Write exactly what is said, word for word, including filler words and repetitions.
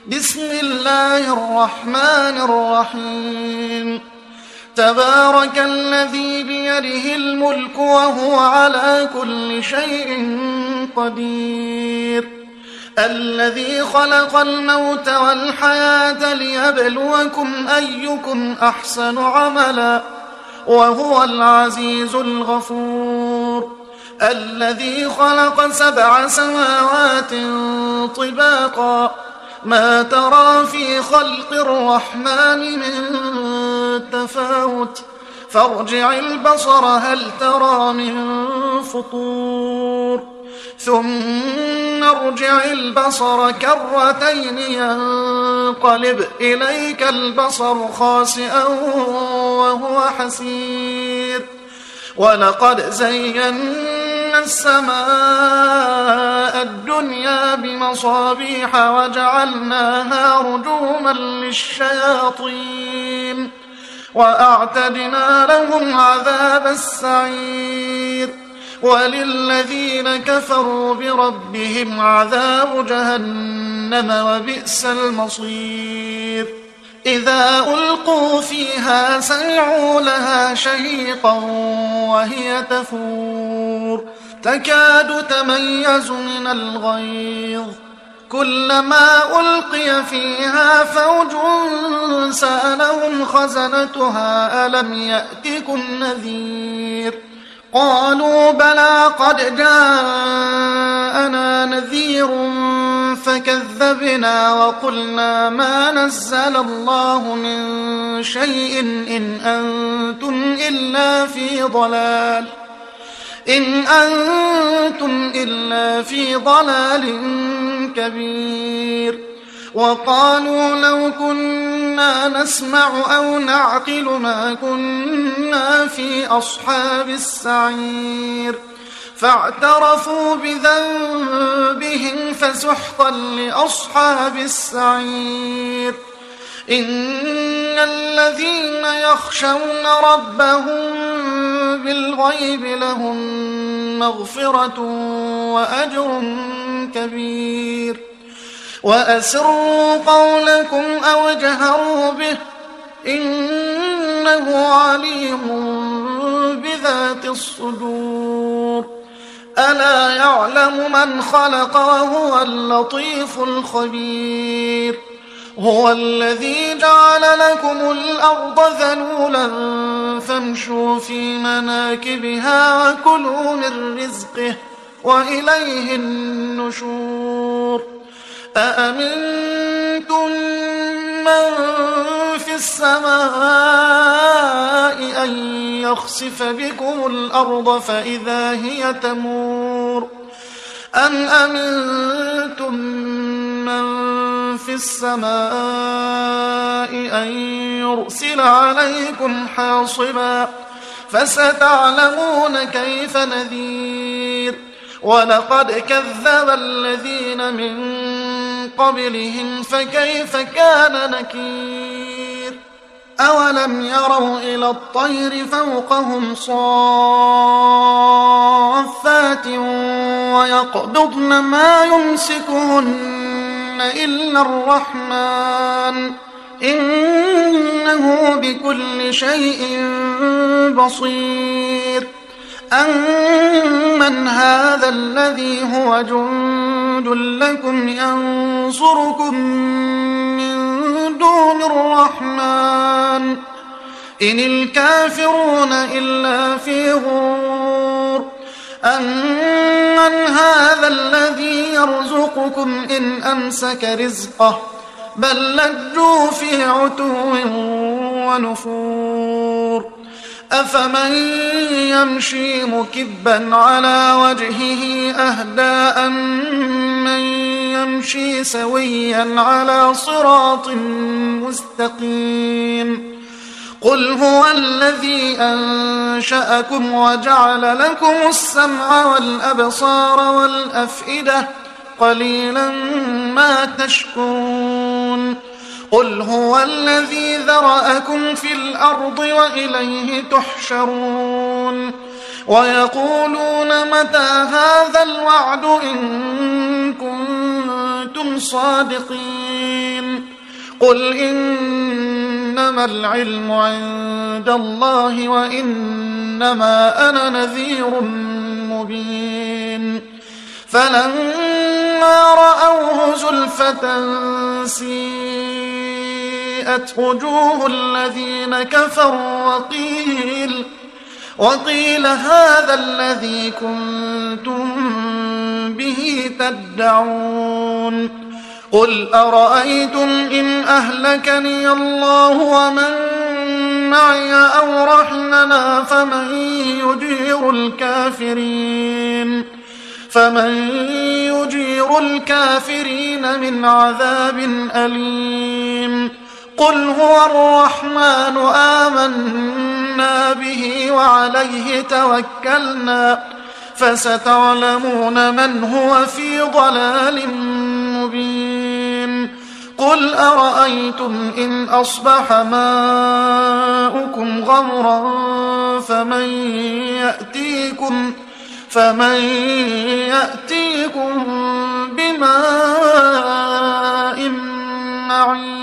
بسم الله الرحمن الرحيم تبارك الذي بيده الملك وهو على كل شيء قدير الذي خلق الموت والحياة ليبلوكم أيكم أحسن عملا وهو العزيز الغفور الذي خلق سبع سماوات طباقا ما ترى في خلق الرحمن من تفاوت فارجع البصر هل ترى من فطور ثم ارجع البصر كرتين ينقلب إليك البصر خاسئا وهو حسير ولقد زينا السماء الدنيا بمصابيح وجعلناها رجوما للشياطين وأعتدنا لهم عذاب السعير وللذين كفروا بربهم عذاب جهنم وبئس المصير إذا ألقوا فيها سمعوا لها شهيقا وهي تفور تكاد تميز من الغيظ كلما ألقي فيها فوج سألهم خزنتها ألم يأتكم نذير قالوا بلى قد جاءنا نذير فكذبنا وقلنا ما نزل الله من شيء إن أنتم إلا في ضلال إن أنتم إلا في ضلال كبير وقالوا لو كنا نسمع أو نعقل ما كنا في أصحاب السعير فاعترفوا بذنبهم فسحقا لأصحاب السعير إن الذين يخشون ربهم بالغيب لهم مغفرة وأجر كبير وأسروا قولكم أو اجهروا به إنه عليم بذات الصدور ألا يعلم من خلق وهو اللطيف الخبير هو الذي جعل لكم الأرض ذلولا فامشوا في مناكبها وكلوا من رزقه وإليه النشور أأمنتم من في السماء أن يخسف بكم الأرض فإذا هي تمور أم أمنتم من في السماء أن يرسل عليكم حاصبا فستعلمون كيف نذير ولقد كذب الذين من قبلهم فكيف كان نكير أولم يروا إلى الطير فوقهم صافات ويقبضن ما يمسكهن إلا الرحمن إنه بكل شيء بصير أمن هذا الذي هو جند لكم ينصركم من دون الرحمن إن الكافرون إلا في غرور أمن هذا الذي يرزقكم إن أمسك رزقه بل لجوا في عتو ونفور أفمن يمشي مكبا على وجهه أهدى أمن يمشي سويا على صراط مستقيم قل هو الذي أنشأكم وجعل لكم السمع والأبصار والأفئدة قليلا ما تشكرون قل هو الذي ذرأكم في الأرض وإليه تحشرون ويقولون متى هذا الوعد إن كنتم صادقين قل إنما العلم عند الله وإنما أنا نذير مبين فلما رأوه زلفة سيئت وجوه الذين كفروا وقيل وقيل هذا الذي كنتم به تدعون قل أرأيتم إن أهلكني الله ومن معي أو رحمنا فمن يجير الكافرين فمن يجير الكافرين من عذاب أليم قل هو الرحمن آمنا به وعليه توكلنا فستعلمون من هو في ضلال مبين قل أرأيتم إن أصبح ماؤكم غورا فمن يأتيكم فمن يأتيكم بماء معين